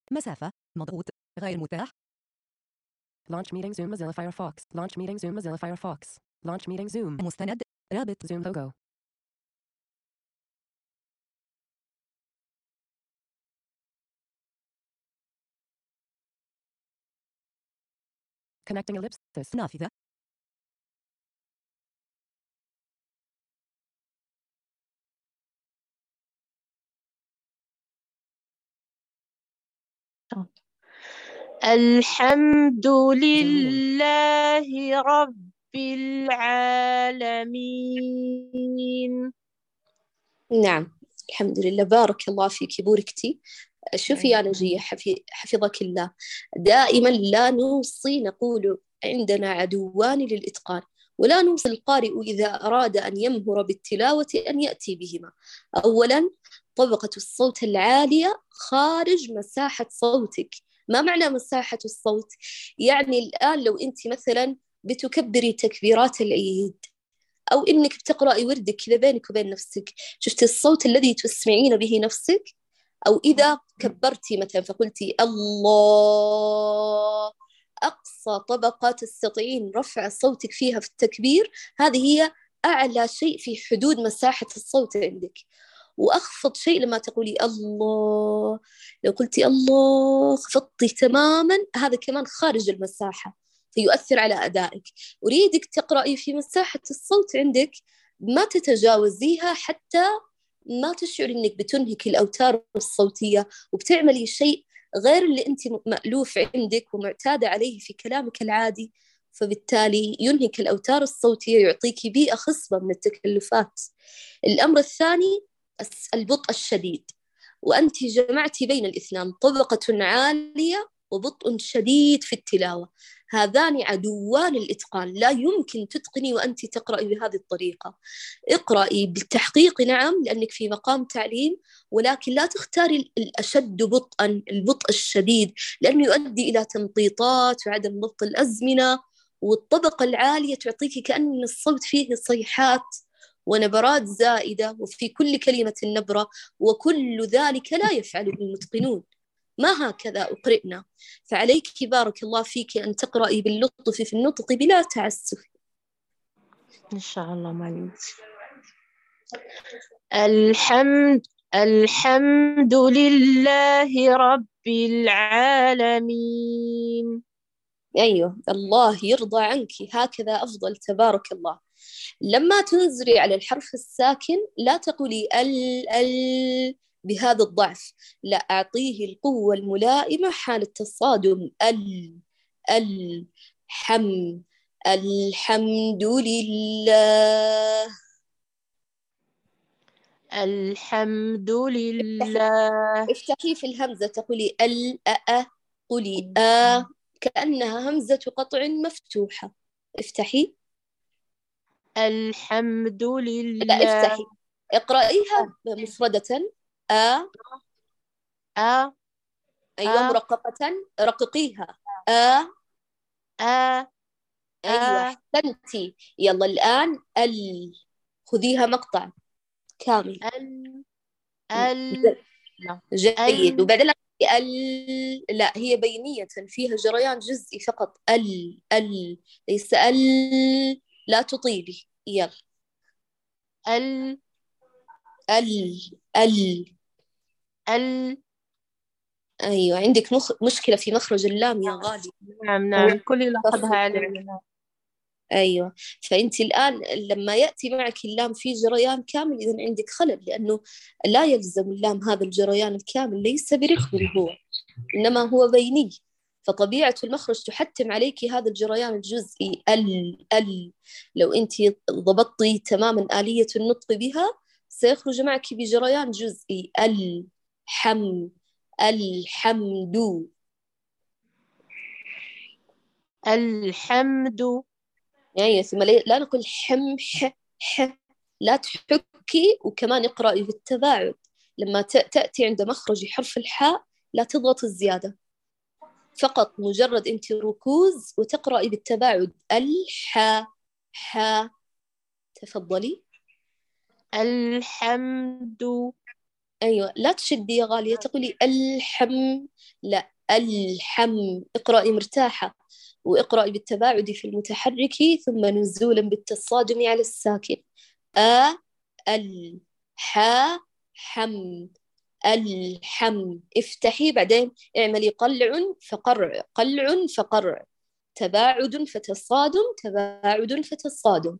مسافة مضغوط غير متاح. Launch meeting Zoom Mozilla Firefox. Launch meeting Zoom Mozilla Firefox. Launch meeting Zoom. مستند رابط Zoom logo. Connecting ellipsis. نافذة الحمد لله رب العالمين. نعم، الحمد لله. بارك الله فيك، بوركتي. شوفي يا نجية، حفظك الله، دائما لا نوصي نقول عندنا عدوان للإتقان، ولا نوصي القارئ إذا أراد أن يمهر بالتلاوة أن يأتي بهما. أولا، طبقة الصوت العالية خارج مساحة صوتك. ما معنى مساحة الصوت؟ يعني الآن لو أنت مثلا بتكبري تكبيرات العيد، أو إنك بتقرأي وردك كذا بينك وبين نفسك، شفت الصوت الذي تسمعين به نفسك؟ أو إذا كبرتي مثلا فقلتي الله، أقصى طبقة تستطيعين رفع صوتك فيها في التكبير، هذه هي أعلى شيء في حدود مساحة الصوت عندك. وأخفض شيء لما تقولي الله، لو قلتي الله خفضتي تماما، هذا كمان خارج المساحة فيؤثر على أدائك. أريدك تقرأي في مساحة الصوت عندك ما تتجاوزيها، حتى ما تشعر إنك بتنهك الأوتار الصوتية وبتعملي شيء غير اللي أنت مألوف عندك ومعتادة عليه في كلامك العادي، فبالتالي ينهك الأوتار الصوتية، يعطيك بيئة خصبة من التكلفات. الأمر الثاني البطء الشديد، وأنت جمعتي بين الاثنين، طبقة عالية وبطء شديد في التلاوة. هذان عدوان الإتقان، لا يمكن تتقني وأنت تقرأي بهذه الطريقة. اقرأي بالتحقيق نعم لأنك في مقام تعليم، ولكن لا تختاري الأشد بطئا، البطء الشديد، لأنه يؤدي إلى تمطيطات وعدم ضبط الأزمنة. والطبقة العالية تعطيك كأن الصوت فيه صيحات ونبرات زائدة، وفي كل كلمة نبرة، وكل ذلك لا يفعله المتقنون، ما هكذا أقرئنا. فعليك بارك الله فيك أن تقرأي باللطف في النطق بلا تعسف. إن شاء الله. معلش. الحمد لله رب العالمين. أيوه، الله يرضى عنك، هكذا أفضل، تبارك الله. لما تنزلي على الحرف الساكن لا تقولي ال بهذا الضعف، لا، أعطيه القوة الملائمة حال التصادم. الحم الحمد لله. الحمد لله. افتحي في الهمزة، تقولي قولي كأنها همزة قطع مفتوحة. افتحي. الحمد لله. لا، افتحي، اقرأيها مفردة. أيوة، مرققة، رققيها. أيوة، أحسنتي. يلا الآن خذيها مقطع كامل. جيد. وبعدين لا، هي بينية فيها جريان جزئي فقط. ليس لا تطيلي. يلا. ال أيوة، عندك مشكلة في مخرج اللام يا غالي. نعم الكل يلاحظها علي. أيوة، فأنت الآن لما يأتي معك اللام في جريان كامل، إذن عندك خلل، لأنه لا يلزم اللام هذا الجريان الكامل، ليس بركب هو، إنما هو بيني، فطبيعة المخرج تحتم عليك هذا الجريان الجزئي. لو أنت ضبطتي تماما آلية النطق بها سيخرج معك بجريان جزئي. الحمد. الحمد. يعني ثم لا نقول لا تحكي، وكمان اقرأي بالتباعد. لما تأتي عند مخرج حرف الحاء لا تضغط الزيادة، فقط مجرد أنت ركوز وتقرأي بالتباعد. تفضلي. الحمد. أيوة، لا تشدي يا غالية، تقولي الحم. لا، الحم. اقرأي مرتاحة، واقرأي بالتباعد في المتحرك ثم نزولا بالتصادم على الساكن. أ ال ح حم. الحم. افتحي، بعدين اعملي قلع فقرع، قلع فقرع، تباعد فتصادم، تباعد فتصادم.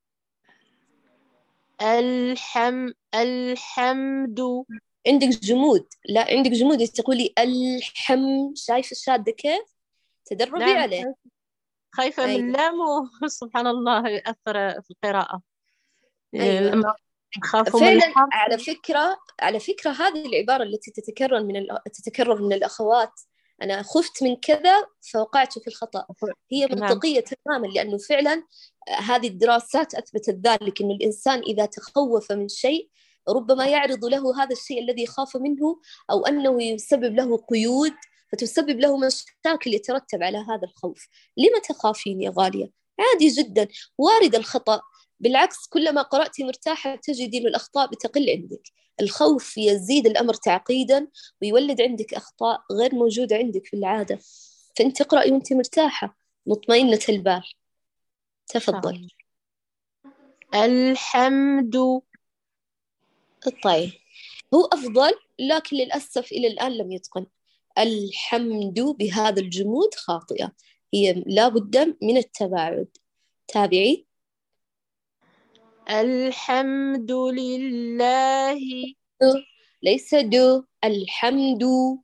الحمد. عندك جمود، لا عندك جمود، تقولي الحم. شايفة الشادة كيف؟ تدربي نعم، عليه. خايفة من أيوة. لامه. سبحان الله، يأثر في القراءة. أيوة لما نخافوا من فعلا. الحرف. على فكرة هذه العبارة التي تتكرر من الأخوات، أنا خفت من كذا فوقعت في الخطأ، هي نعم، منطقية تماما، لأنه فعلا هذه الدراسات أثبتت ذلك، أن الإنسان إذا تخوف من شيء ربما يعرض له هذا الشيء الذي خاف منه، أو أنه يسبب له قيود فتسبب له مشاكل يترتب على هذا الخوف. لما تخافين يا غالية؟ عادي جدا، وارد الخطأ. بالعكس، كلما قرأتي مرتاحة تجدي أن الأخطاء بتقل عندك. الخوف يزيد الأمر تعقيدا ويولد عندك أخطاء غير موجودة عندك في العادة، فأنت اقرأي وأنت مرتاحة مطمئنة البال. إن شاء تفضل. الله. الحمد. طيب، هو أفضل، لكن للأسف إلى الآن لم يتقن. الحمد بهذا الجمود خاطئة، هي لا بد من التباعد. تابعي. الحمد لله. ليس دو، الحمد.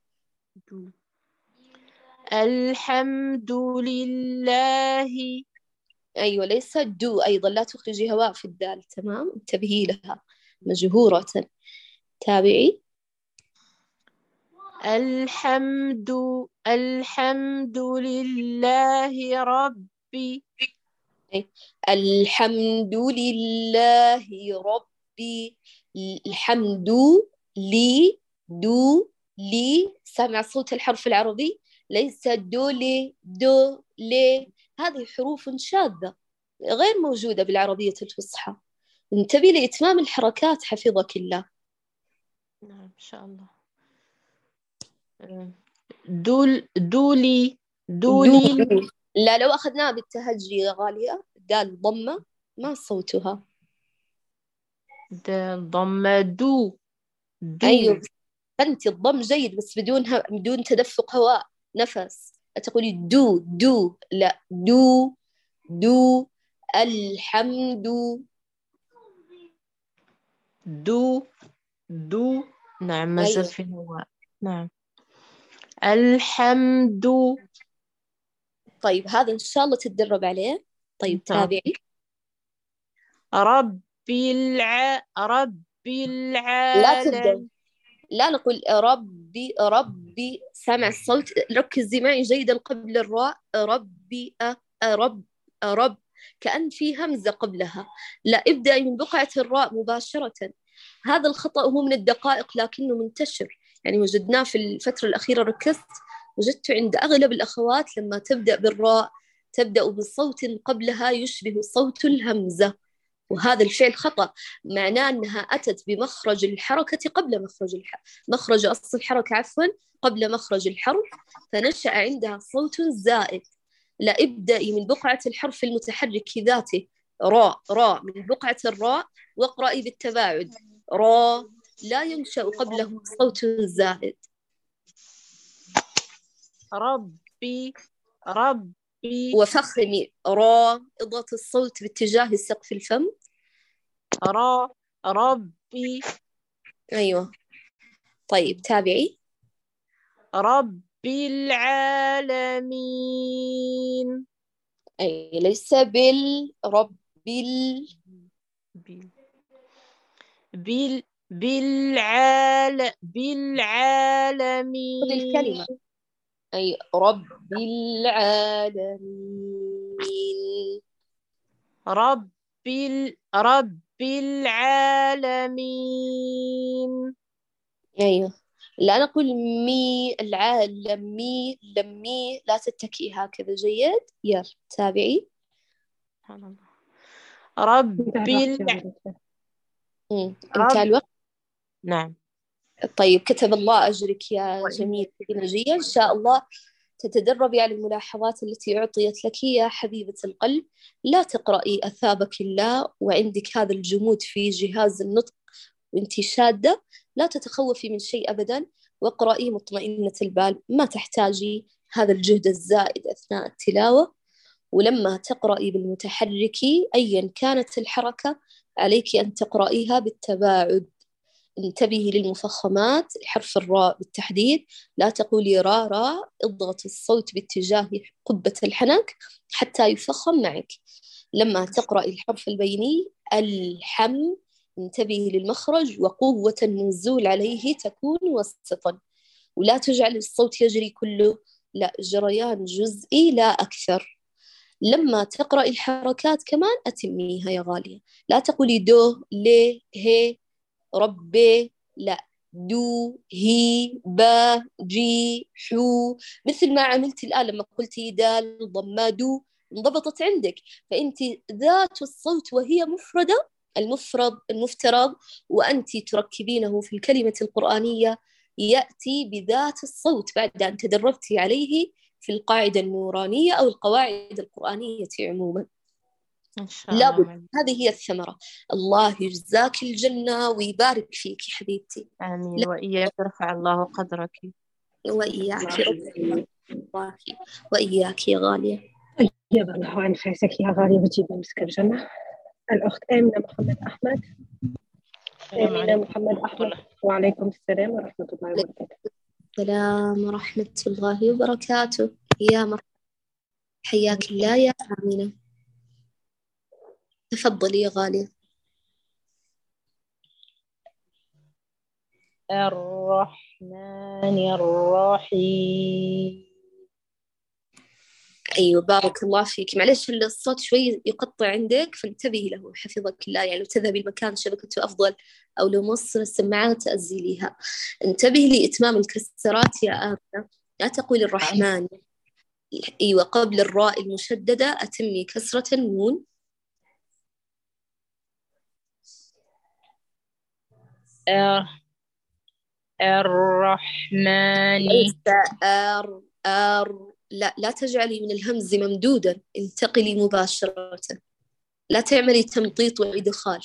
الحمد لله. أيوة، ليس دو أيضا، لا تخرجي هواء في الدال، تمام، انتبهي لها، مجهورة. تابعي. الحمد الحمد لله ربي. أي. الحمد لله ربي. الحمد لي، دو لي، سامع صوت الحرف العربي؟ ليس دو لي، دو لي، هذه حروف شاذة غير موجودة بالعربية الفصحى. انتبهي لإتمام الحركات حفظك الله. نعم، إن شاء الله. دولي دو دولي. دو. لا، لو أخذناها بالتهجي يا غالية، دال ضمة ما صوتها. ضم دو. أيوة، أنت الضم جيد بس بدون تدفق هواء، نفس. لا تقولي دو دو، لا، دو دو. الحمد. دو دو. نعم، ما زال أيوة. في الهواء. نعم. الحمد. طيب هذا إن شاء الله تتدرب عليه. إن طيب شاء الله. تابعي. ربي لا تبدأ، العالم. لا نقول ربي ربي، سامع الصوت، ركزي معي جيدا قبل الراء، ربي رب رب، كأن في همزة قبلها. لا، ابدأي من بقعة الراء مباشرة. هذا الخطأ هو من الدقائق لكنه منتشر، يعني وجدناه في الفترة الأخيرة، ركزت وجدت عند أغلب الأخوات لما تبدأ بالراء تبدأ بصوت قبلها يشبه صوت الهمزة، وهذا الفعل خطأ، معناه أنها أتت بمخرج الحركة قبل مخرج أصل الحركة، عفوا، قبل مخرج الحرف، فنشأ عندها صوت زائد. لا، ابدأي من بقعة الحرف المتحرك ذاته، راء، راء، من بقعة الراء، واقرأي بالتباعد، راء، لا ينشأ قبله صوت زائد. ربي ربي وفخمي راء، اضغط الصوت باتجاه سقف الفم. ربي أيوة. طيب تابعي. ربي العالمين. أي، ليس بالرب، بال. بال خذي بالعالمين. الكلمة. أي، رب العالمين. ربي العالمين. أيوه، لا نقول مي العالم، مي لمي، لا تتكئي هكذا، جيد. يلا تابعي. سبحان الله. انتهى ربي الوقت الع... انتهى رب الوقت. نعم. طيب كتب الله أجرك يا وإياك. جميل نجية، إن شاء الله تتدربي على الملاحظات التي أعطيت لك يا حبيبة القلب. لا تقرأي أثابك الله وعندك هذا الجمود في جهاز النطق وانتي شادة، لا تتخوفي من شيء أبدا، واقرأي مطمئنة البال، ما تحتاجي هذا الجهد الزائد أثناء التلاوة. ولما تقرأي بالمتحرك أيا كانت الحركة عليك أن تقرأيها بالتباعد. انتبهي للمفخمات، حرف الراء بالتحديد، لا تقولي را را، اضغط الصوت باتجاه قبة الحنك حتى يفخم معك. لما تقرأي الحرف البيني الحم، انتبهي للمخرج وقوة النزول عليه تكون وسطا، ولا تجعل الصوت يجري كله، لا، جريان جزئي لا أكثر. لما تقرأي الحركات كمان أتميها يا غالية، لا تقولي دو لي هي ربي، لا، دو هي با جي حو، مثل ما عملتي الآن لما قلتي دال ضما دو، انضبطت عندك. فأنت ذات الصوت وهي مفردة، المفترض وأنت تركبينه في الكلمة القرآنية يأتي بذات الصوت بعد أن تدربتي عليه في القاعدة النورانية أو القواعد القرآنية عموما. إن شاء الله لابد، معي. هذه هي الثمرة. الله يجزاك الجنة ويبارك فيك حبيبتي. آمين، لا، وإياك رفع الله قدرك. وإياك ربي الله، وإياك يا غالية. طيب الله أنفاسك يا غالية، بتجيبي مسك الجنة. الأخت آمنة محمد أحمد. السلام آمنة عليكم محمد ورحمة أحمد. الله. وعليكم السلام ورحمة الله وبركاته. السلام ورحمة الله وبركاته. يا مرحبا، حياك الله يا آمنة، تفضلي يا غالية. الرحمن الرحيم. أيوة بارك الله فيك، معلش الصوت شوي يقطع عندك فانتبهي له حفظك الله، يعني لو تذهبي المكان شبكته أفضل أو لو موصل السماعات أزيليها. انتبهي لإتمام الكسرات يا آمنة، لا تقولي الرحمن. أيوة قبل الراء المشددة أتمي كسرة النون. الرحمن. ليس لا تجعلي من الهمز ممدودا، انتقلي مباشرة، لا تعملي تمطيط وإدخال.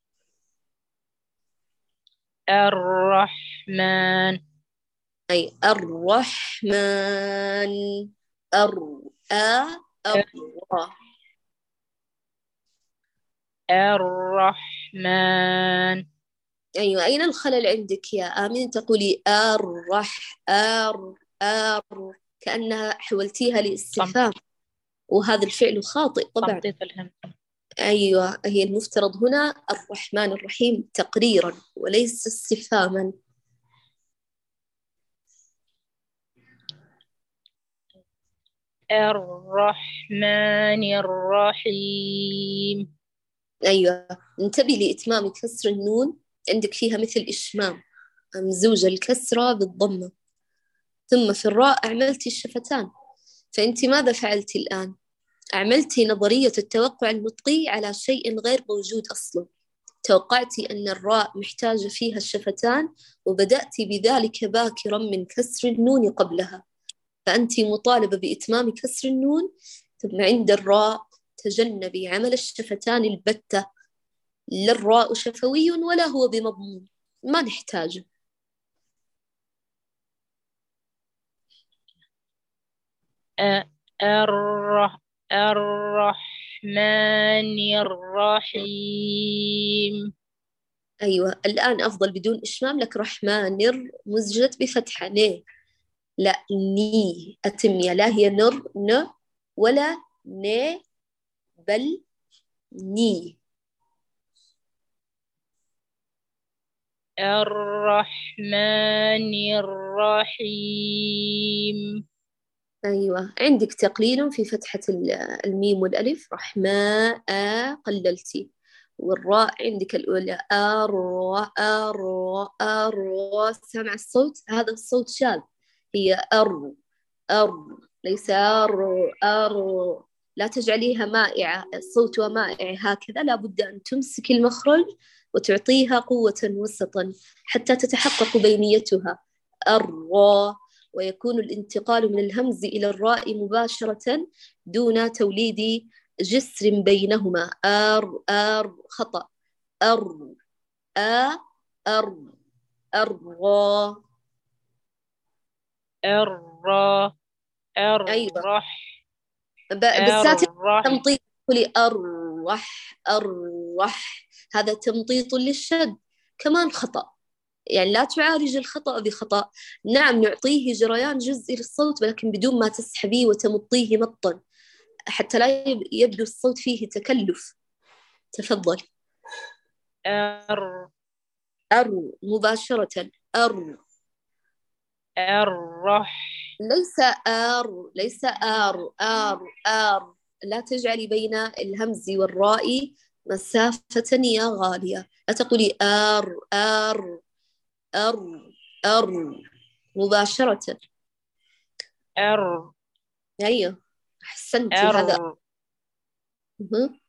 الرحمن. أي الرحمن، الرا. الرحمن. أيوة، أين الخلل عندك يا آمين؟ تقولي كأنها حولتيها لاستفهام، وهذا الفعل خاطئ طبعا. تمطيط الهم. أيوة، هي المفترض هنا الرحمن الرحيم تقريرا وليس استفهاما. الرحمن الرحيم. أيوة، انتبهي لإتمام كسر النون، عندك فيها مثل إشمام، ممزوجة الكسرة بالضمة، ثم في الراء أعملتي الشفتان. فأنت ماذا فعلتي الآن؟ أعملتي نظرية التوقع النطقي على شيء غير موجود أصلا، توقعتي أن الراء محتاجة فيها الشفتان وبدأتي بذلك باكرا من كسر النون قبلها، فأنت مطالبة بإتمام كسر النون، ثم عند الراء تجنبي عمل الشفتان البتة، لا الراء شفوي ولا هو بمضمون، ما نحتاجه. الرحمن الرحيم. أيوة الآن أفضل بدون إشمام، لك رحمن مزجت بفتحة ليه؟ لا، ني أتمية، لا هي نر ن ولا ن، بل ني. الرحمن الرحيم. أيوة، عندك تقليل في فتحة الميم والألف، رحماء قللتي، والراء عندك الأولى سمع الصوت، هذا الصوت شاذ، هي ليس لا تجعليها مائعة، الصوت مائع هكذا، لا بد أن تمسك المخرج وتعطيها قوة وسطا حتى تتحقق بينيتها. الراء. ويكون الانتقال من الهمز إلى الراء مباشرة دون توليد جسر بينهما. خطأ. أر أر الراء. الراء أيوة، الرح بالذات الرح تمطيط. قولي الرح، هذا تمطيط للشد، كمان خطأ. يعني لا تعالج الخطأ بخطأ. نعم نعطيه جريان جزئي للصوت ولكن بدون ما تسحبيه وتمطيه مطا حتى لا يبدو الصوت فيه تكلف. تفضل. الر مباشرة. الرح ليس لا تجعلي بين الهمز والراء مسافة يا غالية. لا تقولي أر مباشرة. الر أيوه، أحسنتي. هذا الر مه.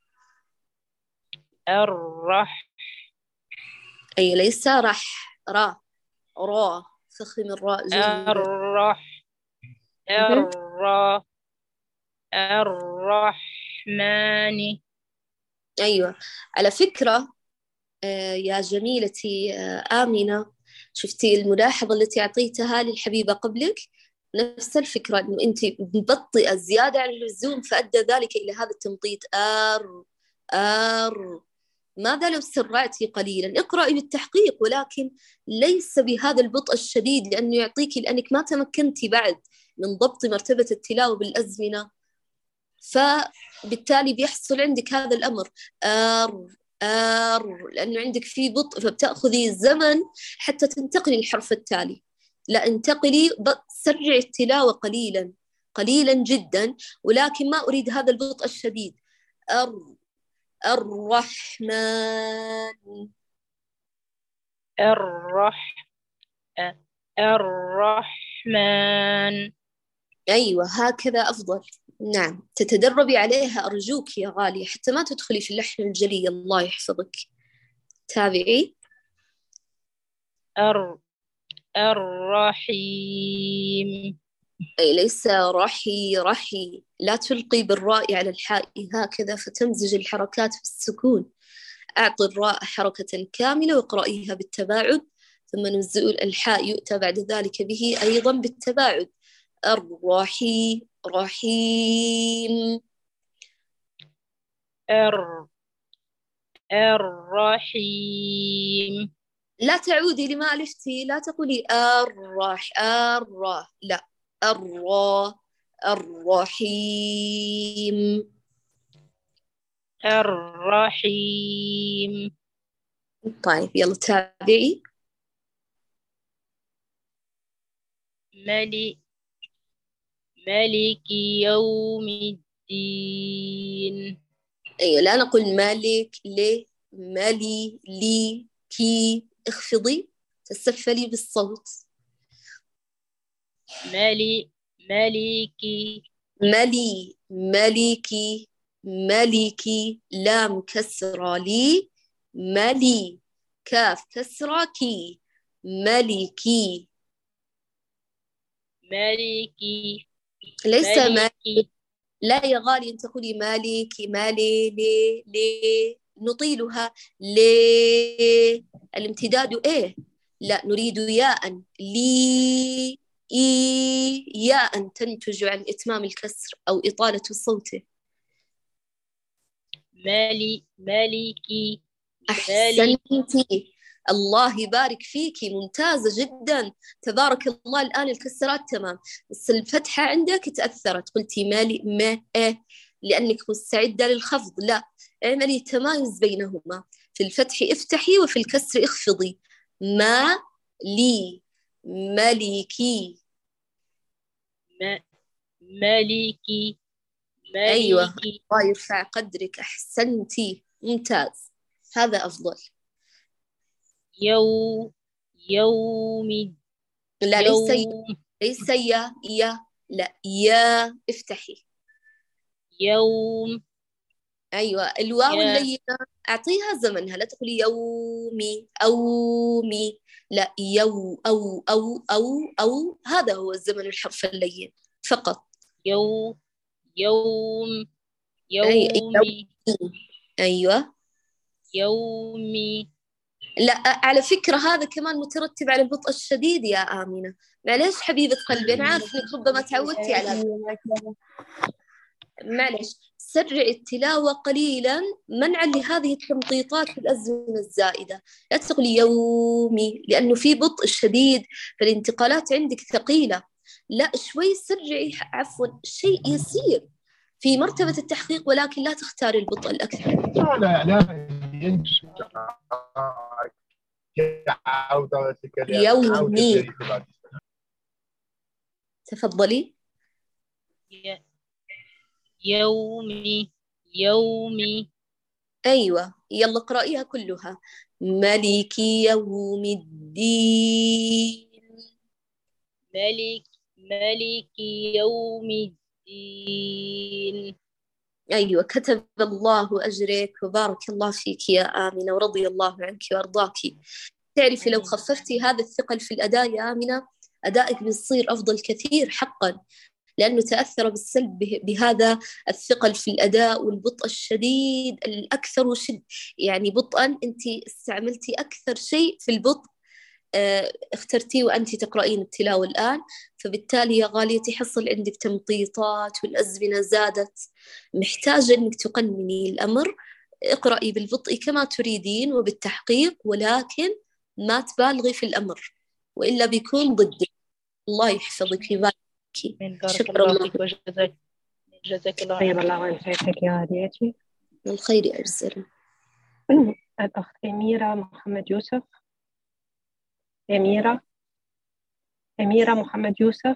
الرح أي ليس رح. را فخم الراء جيدا. الرح مه. الر الرحمن. أيوة، على فكرة يا جميلتي آمنة، شفتي الملاحظة التي أعطيتها للحبيبة قبلك؟ نفس الفكرة، أنه أنت مبطئة زيادة عن اللزوم فأدى ذلك إلى هذا التمطيط. آر. ماذا لو سرعتي قليلا؟ اقرأي بالتحقيق ولكن ليس بهذا البطء الشديد لأنه يعطيكي، لأنك ما تمكنتي بعد من ضبط مرتبة التلاوة بالأزمنة، فبالتالي بيحصل عندك هذا الأمر. لأنه عندك فيه بطء فبتأخذي زمن حتى تنتقلي للحرف التالي. لا انتقلي، سرعي التلاوة قليلا قليلا جدا، ولكن ما أريد هذا البطء الشديد. الرحمن. الرح الرحمن. أيوة هكذا أفضل. نعم تتدربي عليها أرجوك يا غالية حتى ما تدخلي في اللحن الجلي. الله يحفظك. تابعي. الرحيم. أي ليس رحي. لا تلقي بالراء على الحاء هكذا فتمزج الحركات بالسكون. أعطي الراء حركة كاملة واقرأيها بالتباعد، ثم نزول الحاء يؤتى بعد ذلك به أيضا بالتباعد. رحيم. الرحيم. لا تعودي لما ألفتي، لا تقولي لا. الرا. الرحيم. الرحيم. طيب يلا تابعي. ملك ملك يوم الدين. أيوة، لا نقول مالك مالي لي كي. اخفضي تسفلي بالصوت. ملكي. ملكي. ملكي. لام كسرة لي. ملي. كاف كسرة كي. ملكي. ملكي. ليس ملكي. لا يا غالي، أنت تقولي مالكي مالي لي نطيلها لي. الامتداد إيه؟ لا نريد ياء لي ياء تنتج عن إتمام الكسر أو إطالة صوته. ملكي. أحسنتي، الله يبارك فيكي، ممتازة جدا، تبارك الله. الآن الكسرات تمام بس الفتحة عندك تأثرت، قلتي مالي ما إيه لأنك مستعدة للخفض. لا، اعملي تمايز بينهما، في الفتح افتحي وفي الكسر اخفضي. ما لي ملكي. ملكي. أيوة، ملكي. الله يرفع قدرك، أحسنتي، ممتاز، هذا أفضل. يوم لا يوم ليس يا لا، يا افتحي. يوم أيوة، الواو يا اللينة أعطيها زمنها، لا تقولي يومي أو مي، لا، أو هذا هو الزمن الحرف اللين فقط. يو يوم أي يومي أيوة. يومي. لا، على فكرة هذا كمان مترتب على البطء الشديد يا آمنة. معليش حبيبة قلبي، أنا عارف إنك ربما تعودتي على هذا. معلش، سرعي التلاوة قليلا منعا لهذه التمطيطات في الأزمنة الزائدة. لا تقولي يومي لأنه في بطء شديد، فالانتقالات عندك ثقيلة. لا، شوي سرعي، عفوا شيء يسير في مرتبة التحقيق، ولكن لا تختاري البطء الأكثر. يومي. تفضلي. يومي يومي. أيوة، يلا اقرأيها كلها. ملك يوم الدين. ملك يوم الدين. أيوة، كتب الله أجرك وبارك الله فيك يا آمنة، ورضي الله عنك وأرضاك. تعرفي لو خففتي هذا الثقل في الأداء يا آمنة، أدائك بيصير أفضل كثير حقا، لأنه تأثر بالسلب بهذا الثقل في الأداء والبطء الشديد الأكثر يعني بطئا. أنت استعملتي أكثر شيء في البطء، اخترتيه وأنت تقرأين التلاوة الآن، فبالتالي يا غاليتي حصل عندك تمطيطات والأزمنة زادت. محتاجة أنك تقنني الأمر. اقرأي بالبطء كما تريدين وبالتحقيق، ولكن ما تبالغي في الأمر وإلا بيكون ضدك. الله يحفظك ويبارك فيك. بارك شكرا الله الله. فيك جزاك الله طيب خير. الله ينفعك يا هديتي. من الخير أجزل. الأخت أميرة محمد يوسف. أميرة محمد يوسف.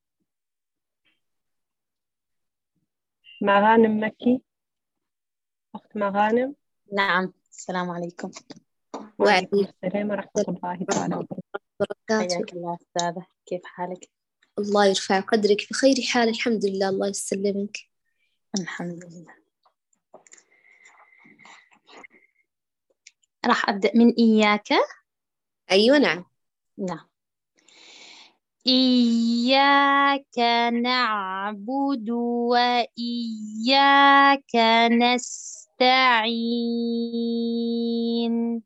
مغانم مكي. أخت مغانم. نعم، السلام عليكم. وعليكم السلام ورحمة الله تعالى وبركاته. حياك الله أستاذة، كيف حالك؟ الله يرفع قدرك، بخير حال الحمد لله، الله يسلمك. الحمد لله. راح أبدأ من إياك. أيوة نعم. نعم. إياك نعبد وإياك نستعين.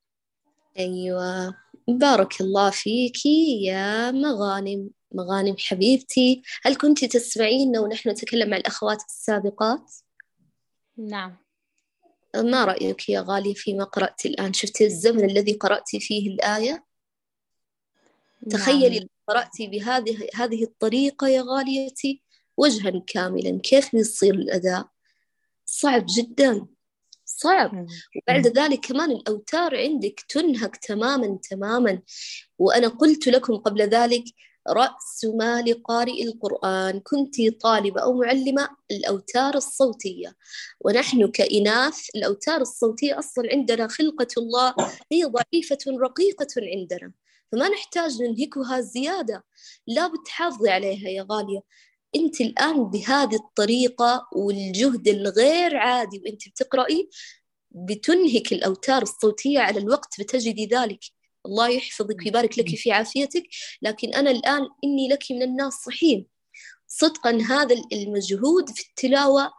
أيوة، بارك الله فيك يا مغانم. مغانم حبيبتي، هل كنت تسمعين ونحن نتكلم مع الأخوات السابقات؟ نعم. ما رأيك يا غالية فيما قرأت الآن؟ شفتي الزمن الذي قرأت فيه الآية؟ تخيلي نعم. قرأتي بهذه الطريقة يا غاليتي وجها كاملا، كيف بيصير الأداء؟ صعب جدا، صعب. وبعد ذلك كمان الأوتار عندك تنهك تماما تماما. وأنا قلت لكم قبل ذلك رأس مال قارئ القرآن كنت طالبة أو معلمة الأوتار الصوتية، ونحن كإناث الأوتار الصوتية أصلا عندنا خلقة الله هي ضعيفة رقيقة عندنا، فما نحتاج ننهكها زيادة، لا بتحافظي عليها يا غالية. أنت الآن بهذه الطريقة والجهد الغير عادي وأنت بتقرأي بتنهك الأوتار الصوتية على الوقت، بتجدي ذلك. الله يحفظك ويبارك لك في عافيتك. لكن أنا الآن إني لك من الناصحين صدقا. هذا المجهود في التلاوة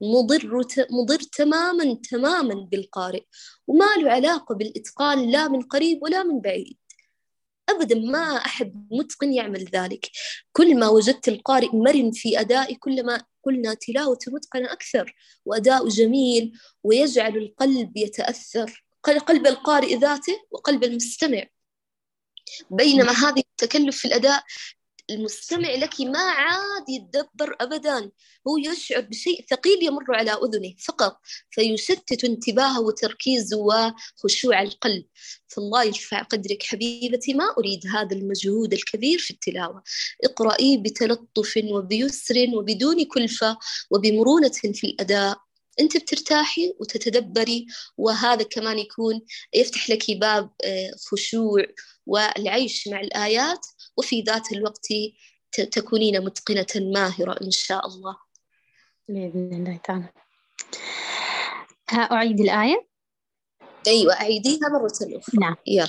مضر تماما تماما بالقارئ، وما له علاقة بالإتقان لا من قريب ولا من بعيد أبدا. ما أحد متقن يعمل ذلك. كل ما وجدت القارئ مرن في أدائي كلما قلنا تلاوة متقنة أكثر وأداء جميل، ويجعل القلب يتأثر، قلب القارئ ذاته وقلب المستمع. بينما هذه التكلف في الأداء المستمع لك ما عاد يتدبر أبدا، هو يشعر بشيء ثقيل يمر على أذنه فقط، فيشتت انتباهه وتركيزه وخشوع القلب. فالله يرفع قدرك حبيبتي، ما أريد هذا المجهود الكبير في التلاوة. اقرأي بتلطف وبيسر وبدون كلفة وبمرونة في الأداء، أنت بترتاحي وتتدبري، وهذا كمان يفتح لك باب خشوع والعيش مع الآيات، وفي ذات الوقت تكونين متقنة ماهرة إن شاء الله بإذن الله تعالى. أعيد الآية. أيوة أعيديها مرة أخرى. نعم. يلا.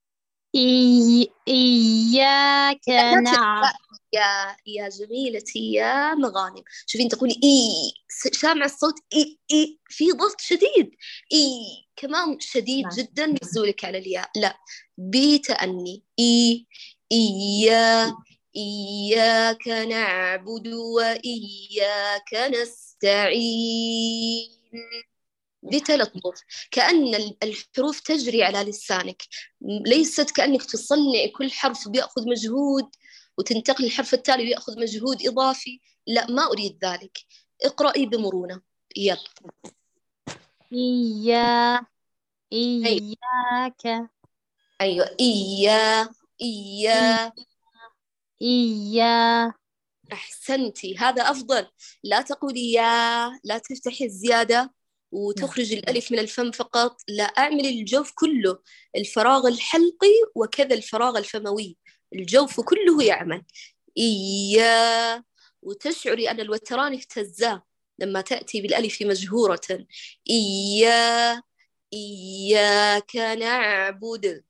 إياك لا نعبد. يا جميلتي يا مغانم، شوفين تقولي إي، سامع الصوت إي في ضغط شديد، إي كمان شديد نعم. جدا نزولك على الياء، لا بتأني إياك نعبد وإياك نستعين بتلطف، كأن الحروف تجري على لسانك، ليست كأنك تصنع كل حرف بيأخذ مجهود وتنتقل للحرف التالي ويأخذ مجهود إضافي، لا ما أريد ذلك. اقرأي بمرونة. يلا. إياك. أيوة إيا. أحسنتي، هذا أفضل. لا تقولي لا تفتحي الزيادة وتخرج الألف من الفم فقط، لا، أعمل الجوف كله، الفراغ الحلقي وكذا الفراغ الفموي، الجوف كله يعمل. وتشعري أن الوتران اهتزا لما تأتي بالألف مجهورة. إياك نعبد.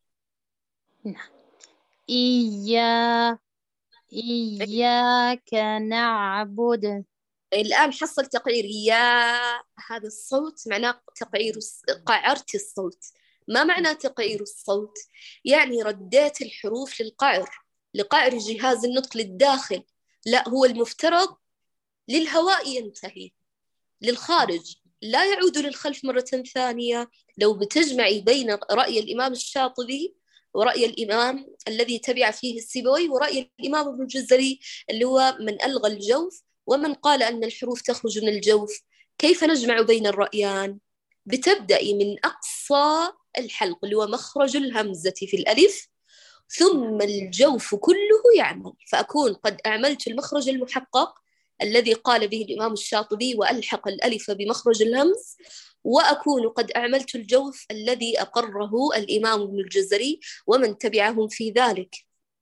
إياك نعبد. الآن حصل تقعير هذا الصوت معناه تقعير، قعرت الصوت. ما معنى تقعير الصوت؟ يعني رديت الحروف لقعر جهاز النطق للداخل، لا، هو المفترض للهواء ينتهي، للخارج لا يعود للخلف مرة ثانية. لو بتجمعي بين رأي الإمام الشاطبي ورأي الإمام الذي تبع فيه السيبوي ورأي الإمام ابن الجزري اللي هو من ألغى الجوف ومن قال أن الحروف تخرج من الجوف، كيف نجمع بين الرأيان؟ بتبدأي من أقصى الحلق اللي هو مخرج الهمزة في الألف، ثم الجوف كله يعمل، فأكون قد أعملت المخرج المحقق الذي قال به الإمام الشاطبي وألحق الألف بمخرج الهمز، وأكون قد أعملت الجوف الذي أقره الإمام ابن الجزري ومن تبعهم في ذلك.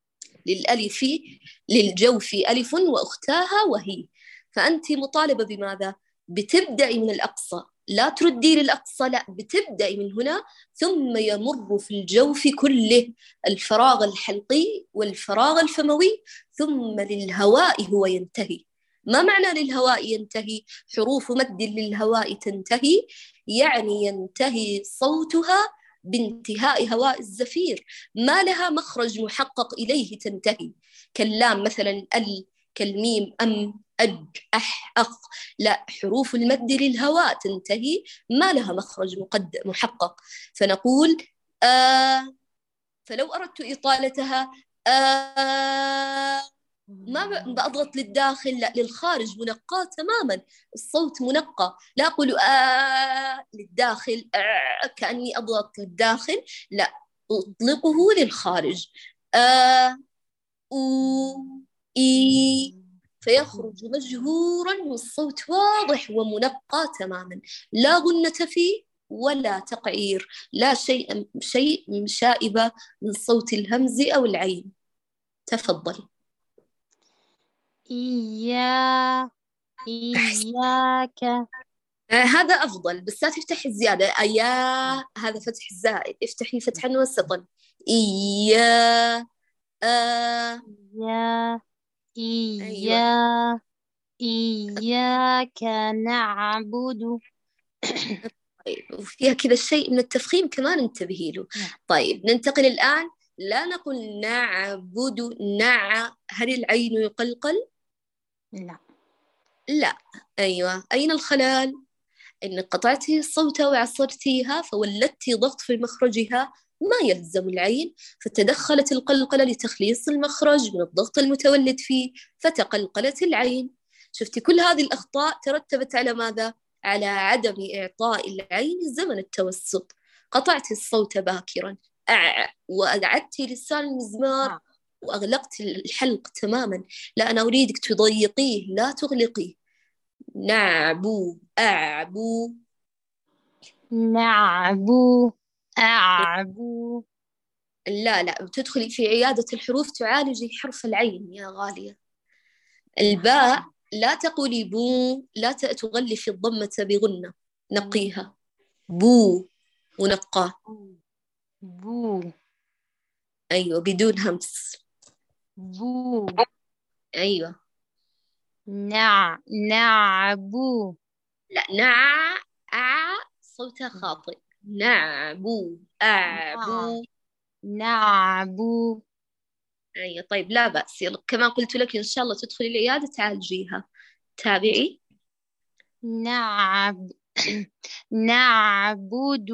للجوف ألف وأختاها وهي، فأنت مطالبة بماذا؟ بتبدأي من الأقصى، لا تردي للأقصى، لا، بتبدأي من هنا، ثم يمر في الجوف كله الفراغ الحلقي والفراغ الفموي، ثم للهواء هو ينتهي. ما معنى للهواء ينتهي؟ حروف مد للهواء تنتهي، يعني ينتهي صوتها بانتهاء هواء الزفير، ما لها مخرج محقق إليه تنتهي، كاللام مثلا، كالميم، أج، أح، أخ، لا، حروف المد للهواء تنتهي، ما لها مخرج محقق، فنقول فلو أردت إطالتها ما بأضغط للداخل، لا، للخارج، منقى تماما، الصوت منقى، لا أقول للداخل كأني أضغط للداخل، لا، أطلقه للخارج، أو، إي، فيخرج مجهورا والصوت واضح ومنقى تماما، لا غنة فيه ولا تقعير، لا شيء شائبة من صوت الهمز أو العين. تفضلي. إياك. هذا أفضل، بس لا تفتحي الزيادة، هذا فتح الزائد، افتحي فتحا وسطا. يا أيوة. إياك نعبد. طيب، وفيها كذا الشيء من التفخيم كمان انتبهي له. طيب ننتقل الآن، لا نقول نعبد، هل العين يقلقل؟ لا. أيوة، أين الخلال؟ إنك قطعتي الصوت وعصرتيها فولدتي ضغط في مخرجها ما يلزم العين، فتدخلت القلقلة لتخليص المخرج من الضغط المتولد فيه فتقلقلت العين. شفتي كل هذه الأخطاء ترتبت على ماذا؟ على عدم إعطاء العين زمن التوسط. قطعتي الصوت باكرا وأعدتي لسان المزمار وأغلقت الحلق تماما، لا، أنا أريدك تضيقيه لا تغلقيه. نعبو، أعبو، نعبو، أعبو. لا، تدخلي في عيادة الحروف تعالجي حرف العين يا غالية. الباء لا تقولي بو، لا تغلفي الضمة بغنة، نقيها. بو منقاه. بو أيوة بدون همس. بو أيوة. نعبو لا صوتها خاطئ. نعبو أعبو. نعبو أيوة طيب لا بأس، يلا كما قلت لك إن شاء الله تدخلي العيادة تعالجيها. تابعي. نعب نعبد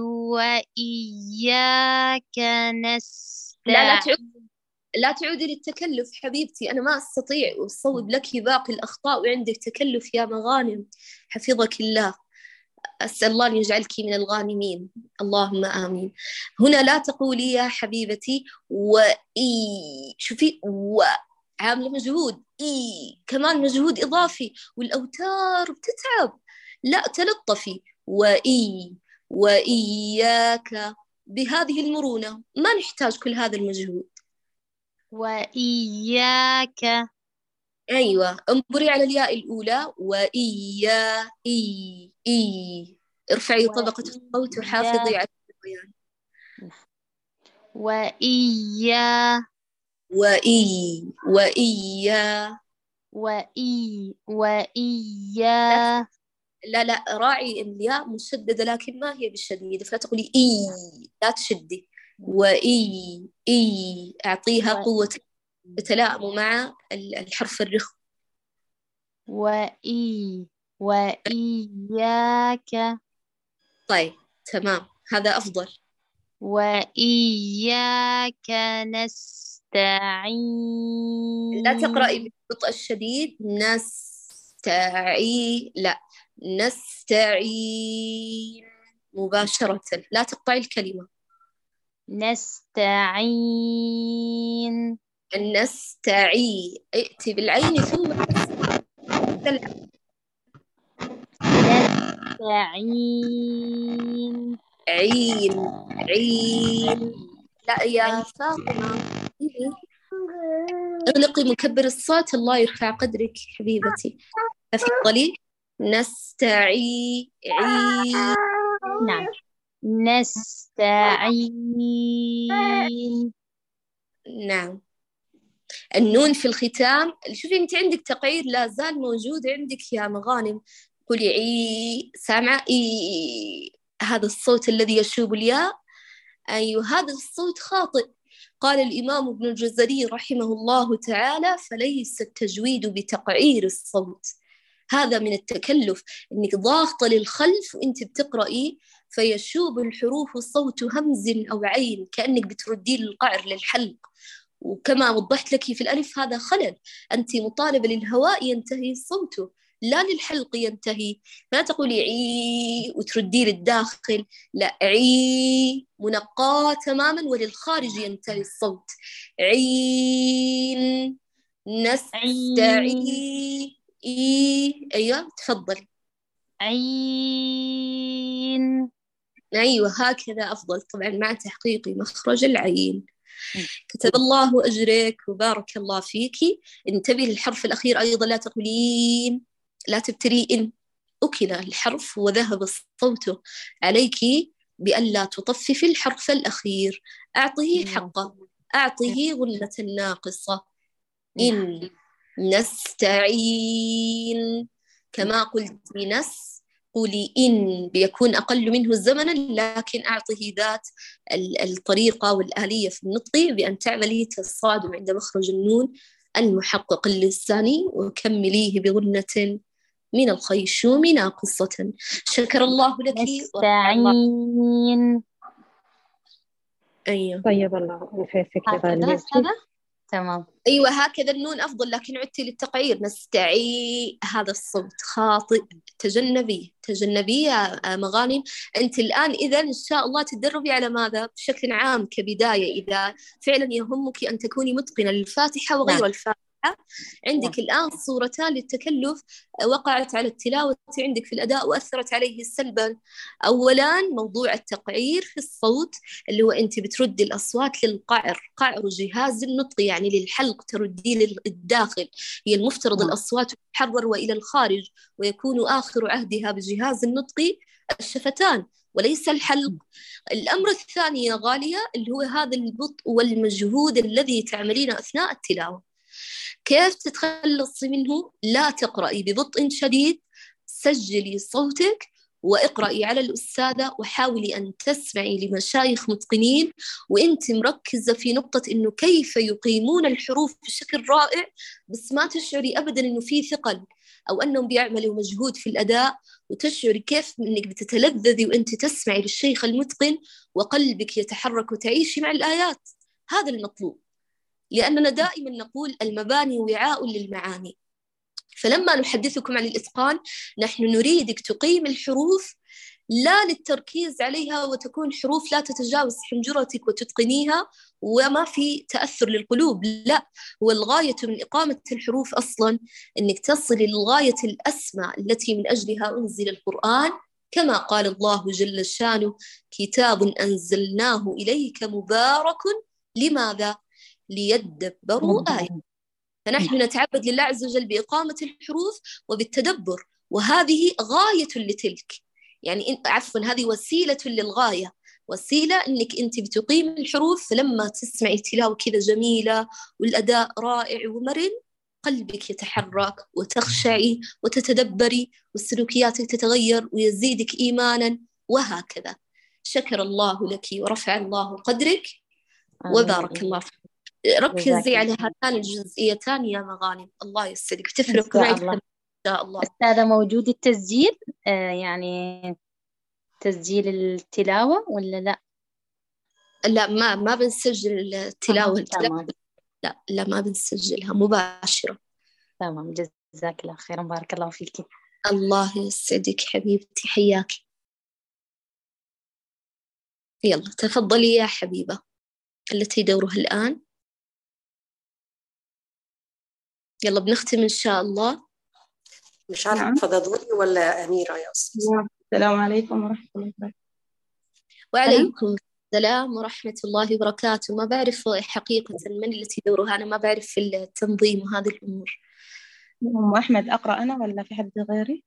وإياك لا نستعين. لا تعودي للتكلف حبيبتي، أنا ما أستطيع أصوب لك باقي الأخطاء وعندك تكلف يا مغانم. حفظك الله. أسأل الله أن يجعلك من الغانمين، اللهم آمين. هنا لا تقولي يا حبيبتي وإي، شوفي عاملة مجهود، إي كمان مجهود إضافي والأوتار بتتعب. لا تلطفي، وإياك بهذه المرونة، ما نحتاج كل هذا المجهود. وإياك أيوة انظري على الياء الأولى، وإيا إي ارفعي طبقة الصوت وحافظي على البيان. وإيا وإيا وإيا لا راعي الياء مشددة لكن ما هي بالشديد، فلا تقولي إي، لا تشدي. إي أعطيها قوة تتلائم مع الحرف الرخو. وإياك طيب تمام، هذا أفضل. وإياك لا نستعين. تقرأي بالبطء الشديد. لا نستعين مباشرة، لا تقطعي الكلمة. نستعين ائتي بالعين ثم نستعين. عين. لا يا فاطمة، اغلقي مكبر الصوت، الله يرفع قدرك حبيبتي. تفضلي. نستعين. نعم نستعين. نعم. النون في الختام، شوفي انت عندك تقعير لا زال موجود عندك يا مغانم. قولي عي، سامعة هذا الصوت الذي يشوب الياء. أيوة هذا الصوت خاطئ. قال الإمام ابن الجزري رحمه الله تعالى: فليس التجويد بتقعير الصوت، هذا من التكلف، إنك ضاغطة للخلف وإنت بتقرأي فيشوب الحروف صوت همز أو عين، كأنك بتردي القعر للحلق. وكما وضحت لك في الألف هذا خلل، أنت مطالبة للهواء ينتهي صوته لا للحلق ينتهي. فلا تقولي عي وتردي للداخل، لا عي منقاة تماما وللخارج ينتهي الصوت. عين. نستعين. أيوة تفضل. عين. أيوة هكذا أفضل، طبعا مع تحقيق مخرج العين. كتب الله أجرك وبارك الله فيك. انتبهي للحرف الأخير أيضا، لا تقولين، لا تبترين، أكل الحرف وذهب صوته. عليك بألا تطففي الحرف الأخير، أعطيه حقه، أعطيه غنة ناقصة. إن نستعين كما قلت قولي إن بيكون أقل منه زمنا، لكن أعطه ذات الطريقة والآلية في النطق بأن تعملي تصادم عند مخرج النون المحقق اللساني وكمليه بغنة من الخيشوم ناقصة. شكر الله لك ورفع الله. نستعين. أيوه طيب الله أنفاسك يا هكذا غالية. هذا تمام. أيوة هكذا النون أفضل، لكن عدتي للتقعير. نستعي هذا الصوت خاطئ، تجنبي يا مغانم. أنت الآن إذا إن شاء الله تدربي على ماذا بشكل عام كبداية، إذا فعلا يهمك أن تكوني متقنة للفاتحة وغير نعم. الفاتحة، عندك الآن صورتان للتكلف وقعت على التلاوة عندك في الأداء وأثرت عليه سلبا. أولا موضوع التقعير في الصوت، اللي هو أنت بتردي الأصوات للقعر، قعر جهاز النطق يعني للحلق، ترديه للداخل. هي المفترض الأصوات تحرر وإلى الخارج، ويكون آخر عهدها بجهاز النطق الشفتان وليس الحلق. الأمر الثاني يا غالية اللي هو هذا البطء والمجهود الذي تعملينه أثناء التلاوة، كيف تتخلصي منه؟ لا تقرأي ببطء شديد، سجلي صوتك واقرأي على الأستاذة، وحاولي أن تسمعي لمشايخ متقنين وإنت مركزة في نقطة إنه كيف يقيمون الحروف بشكل رائع، بس ما تشعري أبدا إنه في ثقل أو أنهم بيعملوا مجهود في الأداء، وتشعري كيف إنك بتتلذذي وإنت تسمعي للشيخ المتقن وقلبك يتحرك وتعيشي مع الآيات. هذا المطلوب، لأننا دائما نقول المباني وعاء للمعاني. فلما نحدثكم عن الإتقان نحن نريدك تقيم الحروف لا للتركيز عليها وتكون حروف لا تتجاوز حنجرتك وتتقنيها وما في تأثر للقلوب، لا، هو الغاية من إقامة الحروف أصلا أنك تصل للغاية الأسمى التي من أجلها أنزل القرآن، كما قال الله جل شانه: كتاب أنزلناه إليك مبارك لماذا؟ ليدبروا آية. فنحن نتعبد لله عز وجل بإقامة الحروف وبالتدبر، وهذه غاية لتلك، يعني عفوا هذه وسيلة للغاية، وسيلة أنك أنت بتقيم الحروف، فلما تسمعي تلاوة كذا جميلة والأداء رائع ومرن قلبك يتحرك وتخشعي وتتدبري وسلوكياتك تتغير ويزيدك إيمانا، وهكذا. شكر الله لك ورفع الله قدرك وبارك الله فيك. ركزي على هاتان الجزئيتان يا مغانم، الله يسعدك، تفرق معك إن شاء الله. أستاذة موجود التسجيل يعني تسجيل التلاوة ولا لا؟ لا ما بنسجل التلاوة. تمام. لا ما بنسجلها مباشرة. تمام، جزاك الله خيرا، بارك الله فيك. الله يسعدك حبيبتي، حياك. يلا تفضلي يا حبيبة التي دورها الآن. يلا بنختم إن شاء الله. مش عارفة ده دوري ولا أميرة يا أستاذ؟ السلام عليكم ورحمة الله وبركاته. وعليكم السلام ورحمة الله وبركاته. ما بعرف حقيقة من التي دورها، أنا ما بعرف في التنظيم وهذه الأمور. أم أحمد أقرأ أنا ولا في حد غيري؟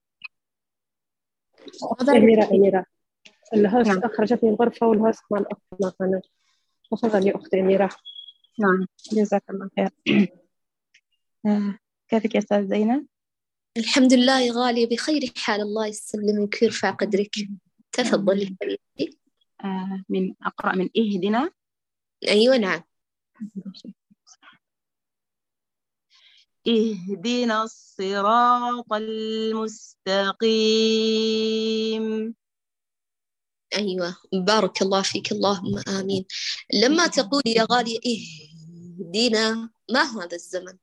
أميرة الهوست أخرجتني الغرفة والهوست مع الأخت ما كانت. تفضلي أختي أميرة. نعم، جزاك الله خير. كيفك يا أستاذ زينب؟ الحمد لله يا غالية بخير حال، الله يسلمك ويرفع قدرك. تفضلي حبيبتي. من أقرأ من اهدنا. أيوة نعم. اهدنا الصراط المستقيم. أيوة بارك الله فيك، اللهم آمين. لما تقول يا غالية اهدنا، ما هذا الزمن؟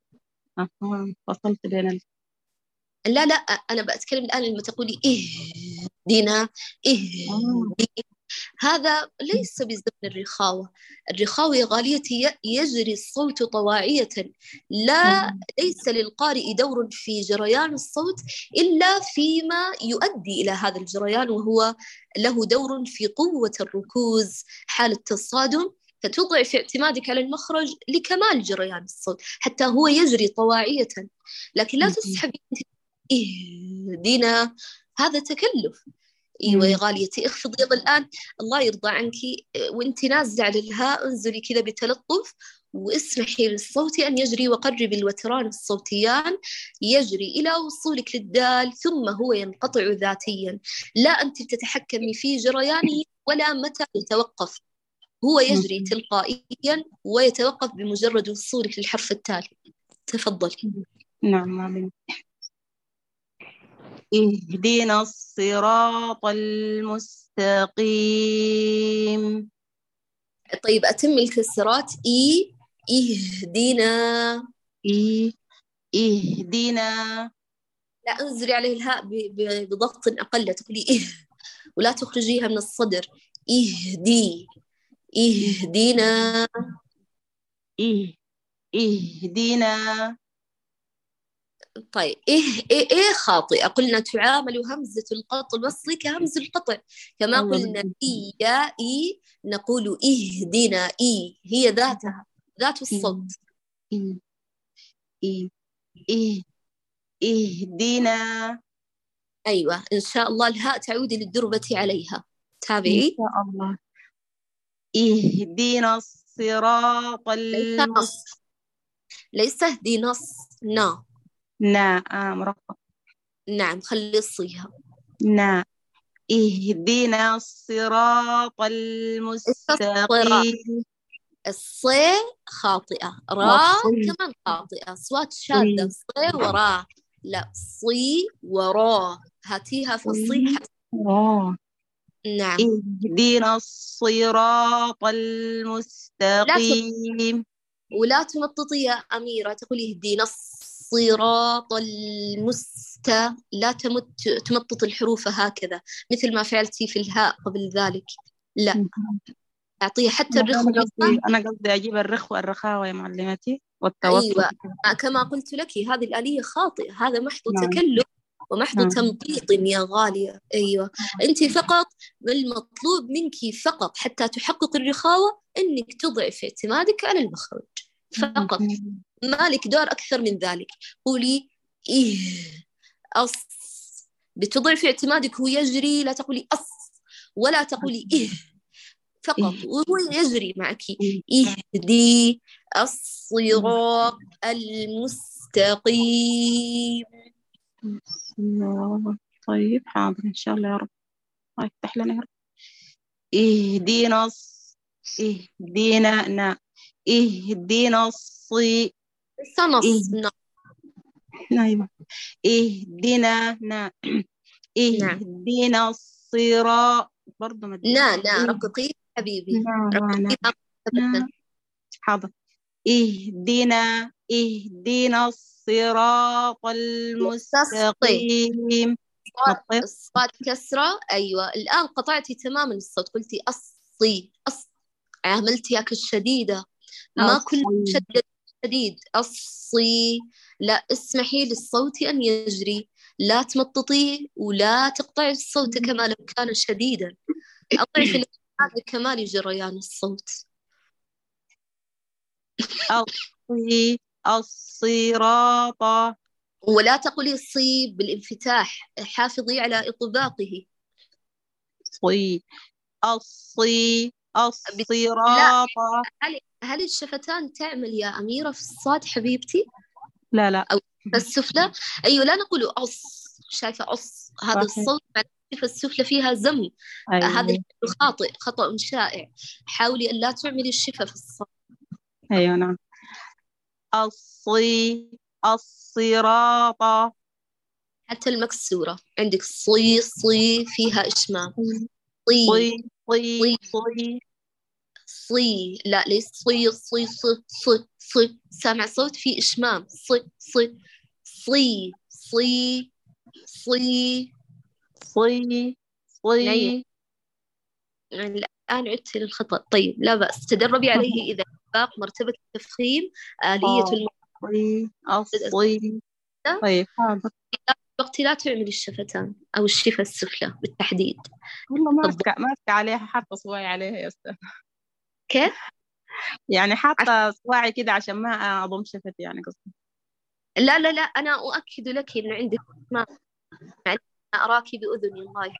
فصلت بين لا أنا بأتكلم الآن لما تقولي اهدنا هذا ليس بزمن الرخاوة. الرخاوة يا غاليتي يجري الصوت طواعية، ليس للقارئ دور في جريان الصوت إلا فيما يؤدي إلى هذا الجريان، وهو له دور في قوة الركوز حال التصادم، فتضعف اعتمادك على المخرج لكمال جريان الصوت حتى هو يجري طواعية. لكن لا تسحبي اهدنا، هذا تكلف. ايوه يا غاليتي اخفضي الان، الله يرضى عنك، وانت نازله على الهاء انزلي كذا بتلطف واسمحي للصوت ان يجري، وقربي الوتران الصوتيان يجري الى وصولك للدال ثم هو ينقطع ذاتيا، لا انت تتحكمي في جريانه ولا متى يتوقف، هو يجري تلقائيا ويتوقف بمجرد وصولك للحرف التالي. تفضلي. نعم. اهدنا الصراط المستقيم. طيب أتم الكسرات. اهدنا. اهدنا. لا انزلي عليه الهاء بضغط أقل، تقولي ولا تخرجيها من الصدر. اهدنا. اهدنا. طيب إيه خاطئة؟ قلنا تعامل همزة القطع الوصلي كهمز القطع، كما أيوة قلنا إي يا إي نقول اهدنا، إي هي ذاتها ذات الصوت. إيه إيه إيه اهدنا. أيوة إن شاء الله الهاء تعود للدربة عليها. إن تابعي. شاء الله. اهدنا الصراط ليس نص، ليس اهدي نص، مرقب. نعم خلي الصيها. نا. اهدنا الصراط المستقيم. الصي خاطئة، را والصي. كمان خاطئة، أصوات شاذة، صي. صي ورا، لا صي ورا، هاتيها في الصي نعم. اهدنا الصراط لا المستقيم. ولا تمططي يا أميرة، تقولي اهدينا الصراط لا تمطط الحروف هكذا مثل ما فعلتي في الهاء قبل ذلك، لا أعطيها حتى الرخوة. أنا قصدي أجيب الرخاوة يا معلمتي والتوسط. أيوة كما قلت لك هذه الآلية خاطئة، هذا محض نعم. تكلف ومحض نعم. تمطيط يا غالية. أيوة أنت فقط المطلوب منك فقط حتى تحقق الرخاوة أنك تضعف اعتمادك على المخرج فقط، ما لك دور أكثر من ذلك. قولي إيه أص، بتضعف اعتمادك، هو يجري، لا تقولي أص ولا تقولي إيه فقط وهو يجري معك. اهدي الصراط المستقيم. طيب حاضر إن شاء الله يا رب، الله يفتح لنا يا رب. اهدينا اهدينا اهدينا الصي سنص أيوة. اهدنا اهدنا الصراط برضه رققي حبيبي، حاضر. اهدنا الصراط المستقيم. الصاد كسرة. أيوة الآن قطعتي تماما الصوت، قلتي أصي عملتي ياك الشديدة، ما كل شديد أصي، لا اسمحي للصوت أن يجري، لا تمططيه ولا تقطعي الصوت كما لو كان شديدا، أضعف الإعادة لكمال جريان الصوت. أصي الصراط، ولا تقولي صي بالانفتاح، حافظي على إطباقه. صي الصراط. هل الشفتان تعمل يا أميرة في الصاد حبيبتي؟ لا أو السفلى. أيوة لا نقول أص، شايفة أص هذا الصوت مع الشفة السفلى فيها زم. أيوة. هذا خاطئ، خطأ شائع، حاولي أن لا تعملي الشفة في الصاد. أيوة نعم. الصراط، حتى المكسورة عندك صي فيها إشمام، صي لا ليس صي سامع صوت في إشمام، صي يعني الآن عدت للخطأ. طيب لا بأس، تدربي عليه إذا باق مرتبة التفخيم آلية طيب حاضر. وقت لا تعمل الشفتان أو الشفة السفلى بالتحديد. والله ماسكة عليها، حاطة صواعي عليها يا أستاذ. كيف؟ يعني حاطة صواعي كده عشان ما أضم شفتي يعني قصدي. لا أنا أؤكد لك إن عندك ما يعني أراك بأذني الله.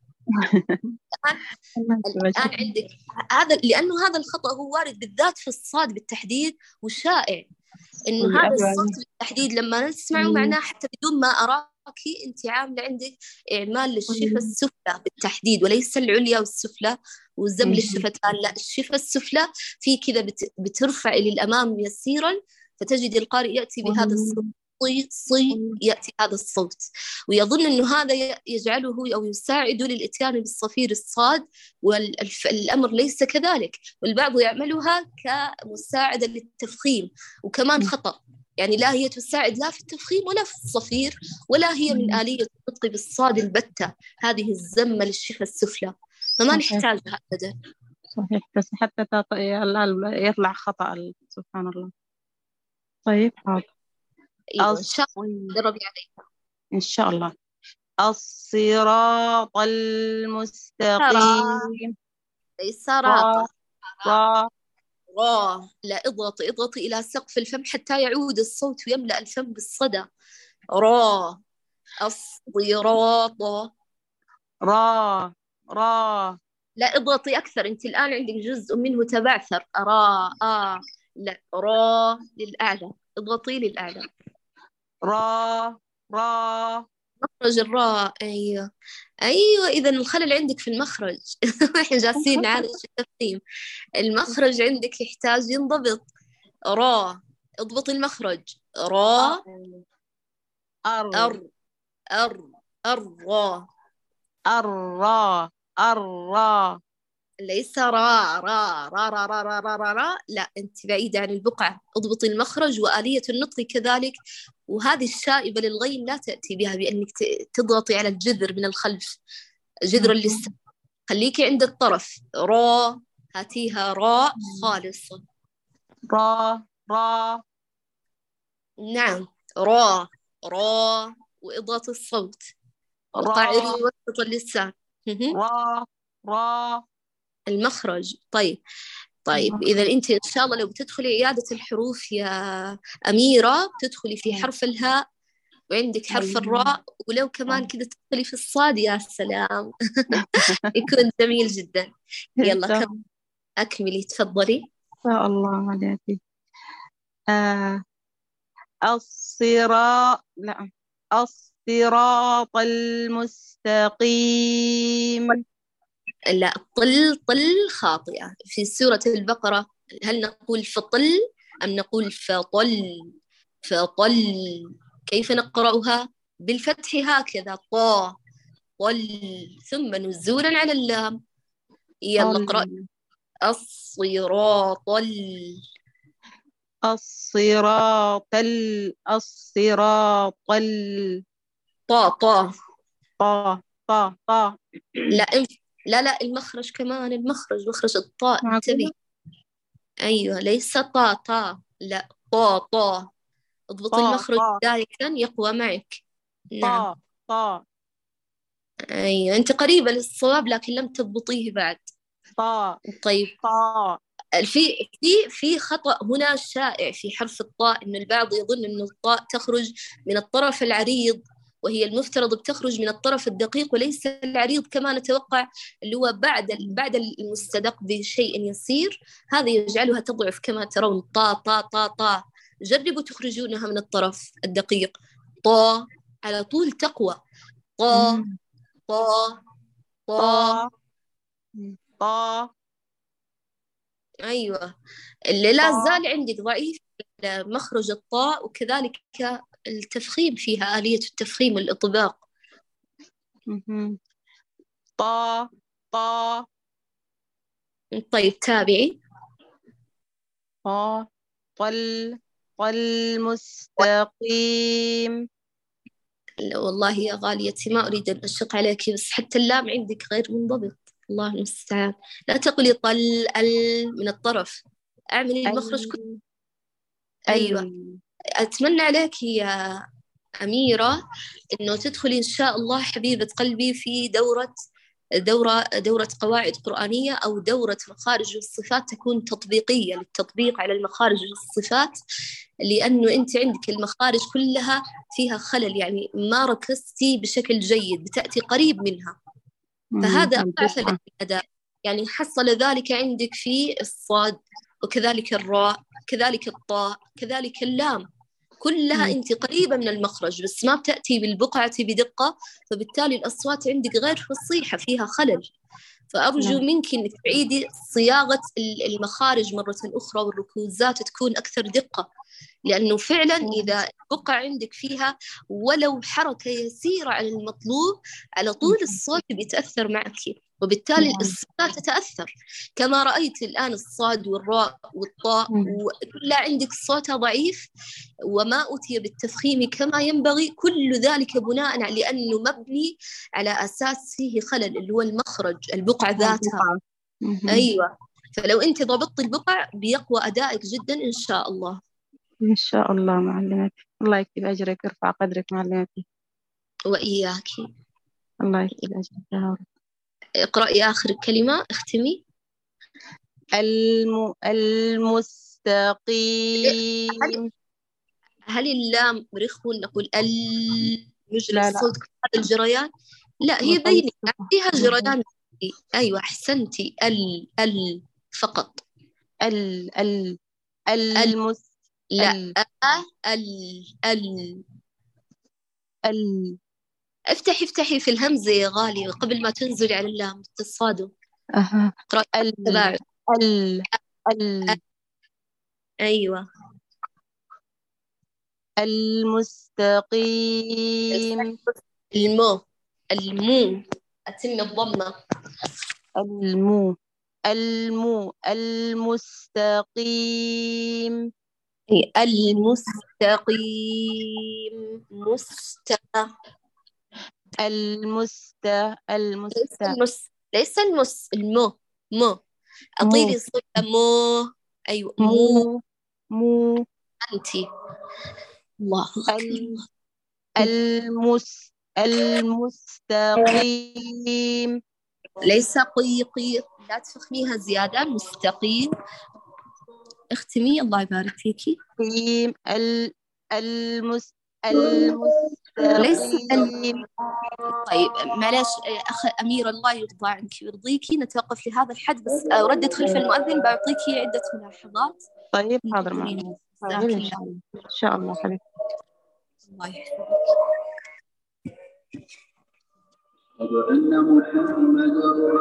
الآن عندك هذا، لأنه هذا الخطأ هو وارد بالذات في الصاد بالتحديد وشائع، إنه هذا الصوت بالتحديد لما نسمعه معناه حتى بدون ما أراكي أنت عاملة عندك إعمال للشفة السفلى بالتحديد، وليس العليا والسفلى والزم للشفتان، لا الشفة السفلى في كذا بترفع للأمام يسيرا، فتجد القارئ يأتي بهذا الصوت صي يأتي هذا الصوت، ويظن أنه هذا يجعله أو يساعد للإتيان بالصفير الصاد، والأمر ليس كذلك، والبعض يعملها كمساعدة للتفخيم، وكمان خطأ، يعني لا هي تساعد لا في التفخيم ولا في الصفير، ولا هي من آلية النطق بالصاد البتة، هذه الزمة للشفة السفلى، فما نحتاجها أبدا. صحيح، بس حتى يطلع خطأ سبحان الله. طيب حاضر. أيوة إن شاء الله الص- دربي علي. إن شاء الله. الصراط ترى المستقيم. ليس را راطة. را را، لا اضغطي اضغطي إلى سقف الفم حتى يعود الصوت ويملأ الفم بالصدى. را. الصراط. را را لا اضغطي أكثر، أنت الآن عندك جزء منه تبعثر. لا، را للأعلى، اضغطي للأعلى. را را مخرج الراء. أيوه أيوه، إذا الخلل عندك في المخرج. إحنا جالسين نعالج التفخيم. المخرج عندك يحتاج ينضبط. را، اضبطي المخرج. را. أر أر الرا. الرا الرا ليس را را را را را را را را, را. لا، أنت بعيدة عن البقعة، اضبطي المخرج وآلية النطق كذلك. وهذه الشائبة للغين لا تأتي بها بأنك تضغطي على الجذر من الخلف، جذر اللسان. خليكي عند الطرف. را، هاتيها راء خالصة. را را نعم، را را، وإضغط الصوت وقعري را وسط اللسان. را را. المخرج. طيب إذا أنت إن شاء الله لو بتدخلي عيادة الحروف يا أميرة بتدخلي في حرف الهاء وعندك حرف الراء، ولو كمان كذا تدخلي في الصاد، يا سلام. يكون جميل جدا. يلا أكملي تفضلي. إن شاء الله عليك. الصراط، لا، الصراط المستقيم. لا، طل خاطئة في سورة البقرة. هل نقول فطل أم نقول فطل؟ فطل. كيف نقرأها؟ بالفتح هكذا، طا طل، ثم نزولا على اللام. يلا اقرأ. الصراط الصراط طا طا طا طا. لا لا المخرج كمان، مخرج الطاء، انتبه. أيوة، ليس طا، لا، طا. اضبط المخرج ذلك يقوى معك. نعم. طا. أيوة، أنت قريبة للصواب لكن لم تضبطيه بعد. طيب. طا. في خطأ هنا شائع في حرف الطاء، إن البعض يظن أن الطاء تخرج من الطرف العريض، وهي المفترض بتخرج من الطرف الدقيق، وليس العريض كما نتوقع، اللي هو بعد المستدق بشيء يسير. هذا يجعلها تضعف كما ترون. طا. جربوا تخرجونها من الطرف الدقيق. طا على طول تقوى. طا. أيوة، اللي لا زال عندك ضعيف مخرج الطاء، وكذلك التفخيم فيها، آلية التفخيم والإطباق. طا. طيب تابعي. طل مستقيم. والله يا غاليتي ما أريد أن أشق عليك، بس حتى اللام عندك غير منضبط، الله المستعان. لا تقولي طل من الطرف، أعملي المخرج كله. أيوة، أتمنى عليك يا أميرة إنه تدخلي إن شاء الله حبيبة قلبي في دورة قواعد قرآنية، أو دورة مخارج الصفات تكون تطبيقية للتطبيق على المخارج والصفات، لأنه أنت عندك المخارج كلها فيها خلل، يعني ما ركزتي بشكل جيد، بتأتي قريب منها، فهذا أضعف لك الأداء. يعني حصل ذلك عندك في الصاد، وكذلك الراء، كذلك الطاء، كذلك اللام، كلها أنت قريبة من المخرج، بس ما بتأتي بالبقعة بدقة، فبالتالي الأصوات عندك غير فصيحة، فيها خلل. فأرجو منك أنك تعيدي صياغة المخارج مرة أخرى، والركوزات تكون أكثر دقة، لأنه فعلا إذا البقعة عندك فيها ولو حركة يسيرة عن المطلوب، على طول الصوت بيتأثر معك، وبالتالي الصوت تتأثر. كما رأيت الآن الصاد والراء والطاء كلها عندك صوتها ضعيف وما أتي بالتفخيم كما ينبغي، كل ذلك بناء على لأنه مبني على أساس فيه خلل، اللي هو المخرج، البقعة ذاتها. أيوة، فلو أنت ضبطت البقع بيقوى أدائك جدا إن شاء الله. إن شاء الله معلمتي، الله يكتب أجرك ويرفع قدرك معلمتي. وإياك. الله يكتب أجرك يا رب. اقرأي آخر كلمة، اختمي. المستقيم. هل اللام رخو نقول نجري لا الصوت هذا الجريان؟ لا، هي نخلي بيني فيها جريان. أيوة أحسنتي. فقط. ال ال المس لا ال ال ال افتحي في الهمزة يا غالي قبل ما تنزلي على اللام التصادم. أها اقرأي التباعد. ال أيوة المستقيم. المو أتم الضمة. المستقيم. المستقيم. ليس المو. أطيلي صوت أيوة مو أنتي. الله المستقيم. ليس قيقي، لا تفخميها زيادة. مستقيم. اختمي، الله يبارك فيكي. قيم ليس المستقيم. طيب معلش أميرة، الله يرضى عنك ويرضيكي، نتوقف لهذا الحد بس. أردد خلف المؤذن بعطيكي عدة ملاحظات. طيب حاضر معنا. حاضر إن شاء الله. إن شاء الله حبيبتي. الله يحفظك. أن محمد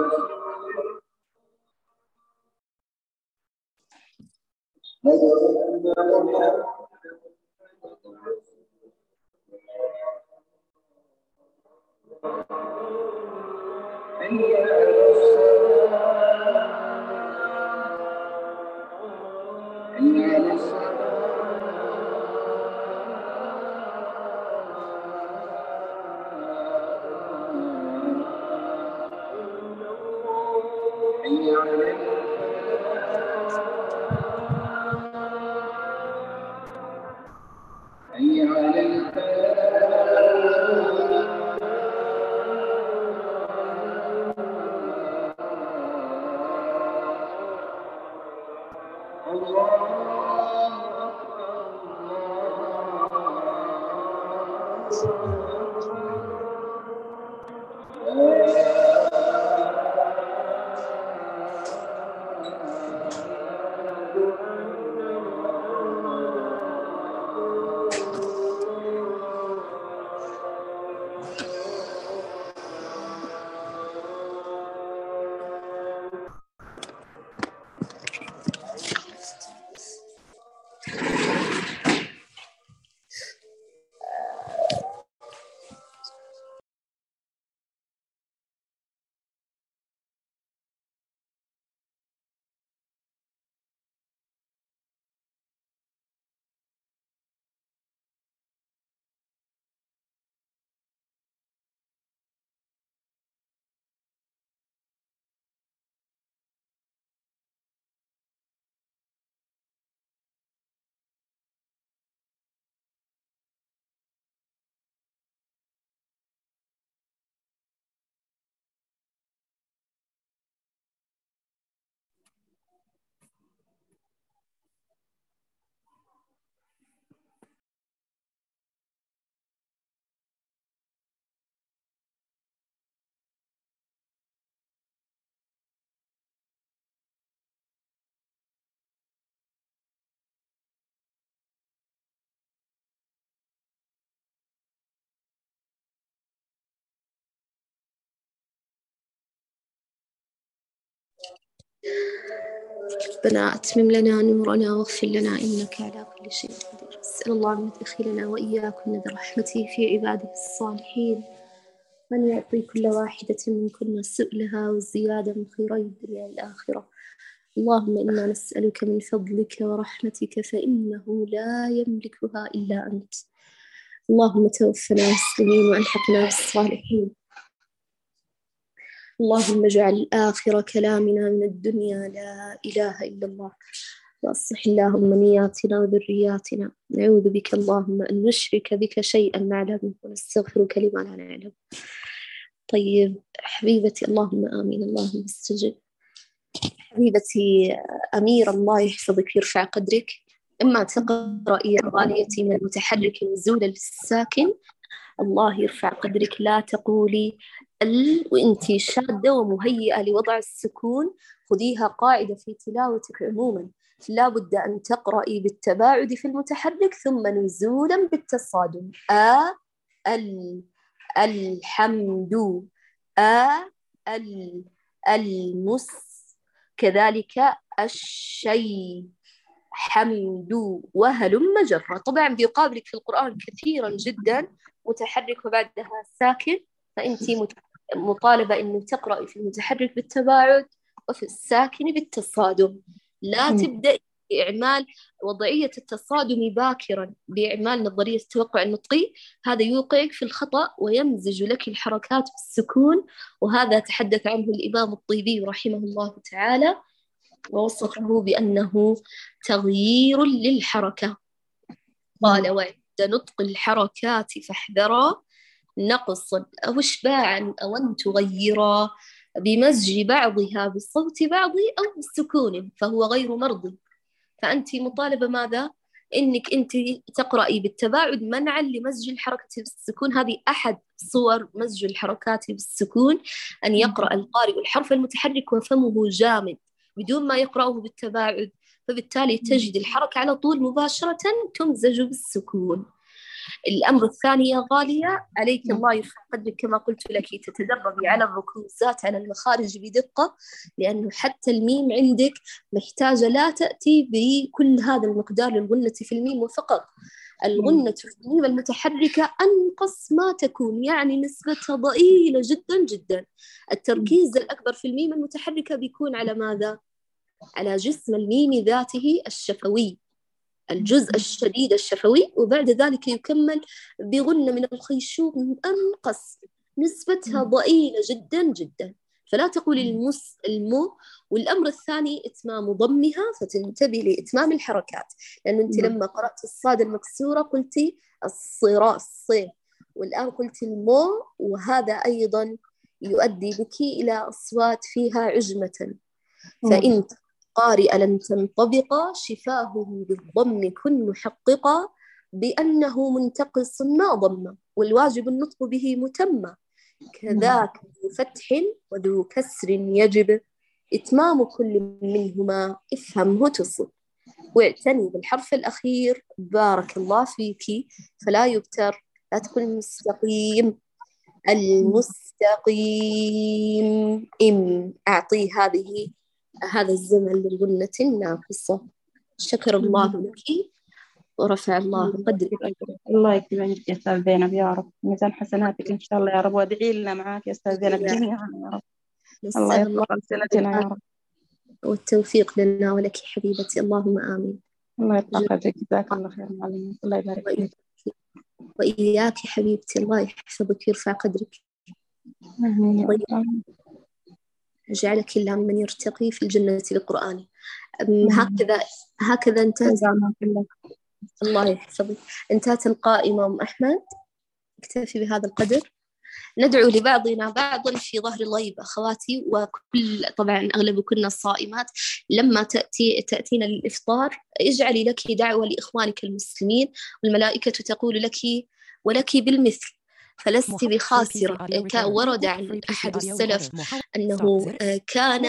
ربنا أتمم لنا نورنا واغفر لنا إنك على كل شيء قدير. أسأل الله أن يدخلنا وإياكم برحمته في عباده الصالحين، من يعطي كل واحدة منكن سؤلها والزيادة من خيري الدنيا والآخرة. اللهم إنا نسألك من فضلك ورحمتك فإنه لا يملكها إلا أنت. اللهم توفنا مسلمين وألحقنا بالصالحين. اللهم اجعل آخر كلامنا من الدنيا لا إله إلا الله. وأصلح اللهم نياتنا وذرياتنا. نعوذ بك اللهم أن نشرك بك شيئا نعلم ونستغفرك لما لا نعلم. طيب حبيبتي، اللهم آمين، اللهم استجب. حبيبتي أميرة، الله يحفظك ويرفع قدرك. إما تقرأي يا غاليتي من المتحرك نزولا للساكن، الله يرفع قدرك، لا تقولي وإنتي شادة ومهيئة لوضع السكون. خذيها قاعدة في تلاوتك عموما، لا بد أن تقرأي بالتباعد في المتحرك ثم نزولا بالتصادم. الحمد، المس، كذلك الشيء، حمد، وهلم جرا. طبعا بيقابلك في القرآن كثيرا جدا متحرك وبعدها ساكن، فأنت مطالبة أن تقرأي في المتحرك بالتباعد وفي الساكن بالتصادم. لا تبدأ بإعمال وضعية التصادم باكرا بإعمال نظرية التوقع النطقي، هذا يوقعك في الخطأ ويمزج لك الحركات بالسكون، وهذا تحدث عنه الإمام الطيبي رحمه الله تعالى ووصفه بأنه تغيير للحركة. قال: وعند نطق الحركات فاحذرا نقصا أو إشباعا أو أن تغيرا بمزج بعضها بصوت بعض أو بالسكون فهو غير مرضي. فأنت مطالبة ماذا؟ إنك أنت تقرأي بالتباعد منعا لمزج الحركة بالسكون. هذه أحد صور مزج الحركات بالسكون، أن يقرأ القارئ الحرف المتحرك وفمه جامد بدون ما يقرأه بالتباعد، فبالتالي تجد الحركة على طول مباشرة تمزج بالسكون. الأمر الثاني يا غالية، عليك الله يرفع قدرك كما قلت لك تتدربي على الركوزات على المخارج بدقة، لأنه حتى الميم عندك محتاجة لا تأتي بكل هذا المقدار للغنة في الميم وفقط. الغنة في الميم المتحركة أنقص ما تكون، يعني نسبتها ضئيلة جدا جدا. التركيز الأكبر في الميم المتحركة بيكون على ماذا؟ على جسم الميم ذاته الشفوي، الجزء الشديد الشفوي، وبعد ذلك يكمل بغنة من الخيشوم أنقص، نسبتها ضئيلة جدا جدا. فلا تقولي المو. والأمر الثاني إتمام ضمها، فتنتبه لإتمام الحركات، لأنه أنت لما قرأت الصاد المكسورة قلتي الصي، والآن قلتي المو، وهذا أيضا يؤدي بك إلى أصوات فيها عجمة. فإن قارئ لن تنطبق شفاهه بالضم كن محققا بأنه منتقص ما ضم، والواجب النطق به متم، كذاك ذو فتح وذو كسر يجب إتمام كل منهما افهمه تصب. واعتني بالحرف الأخير بارك الله فيك، فلا يبتر، لا تقول مستقيم، المستقيم أعطي هذا الزمن للغنة الناقصة. شكر الله لك ورفع الله قدرك. الله يكتب عندك يا أستاذ زينب يا رب، ميزان حسناتك إن شاء الله يا رب، وادعي لنا معاك يا أستاذ زينب جميعا يا رب. الله يرفع ألسنتنا يا رب، والتوفيق لنا ولك حبيبتي، اللهم آمين. الله يرفع قدرك، جزاك الله خير معلمة، الله يبارك فيك. وإياك حبيبتي، الله يحفظك ويرفع قدرك. جعلك الله من يرتقي في الجنة بالقرآن. هكذا انتهت. الله يحفظك. انتهت القائمة أم أحمد، اكتفي بهذا القدر. ندعو لبعضنا بعضا في ظهر الغيب أخواتي، وكل طبعا أغلبكن الصائمات لما تأتينا للإفطار اجعلي لك دعوة لإخوانك المسلمين، والملائكة تقول لك ولك بالمثل، فلست بخاسرة. ورد عن أحد السلف أنه كان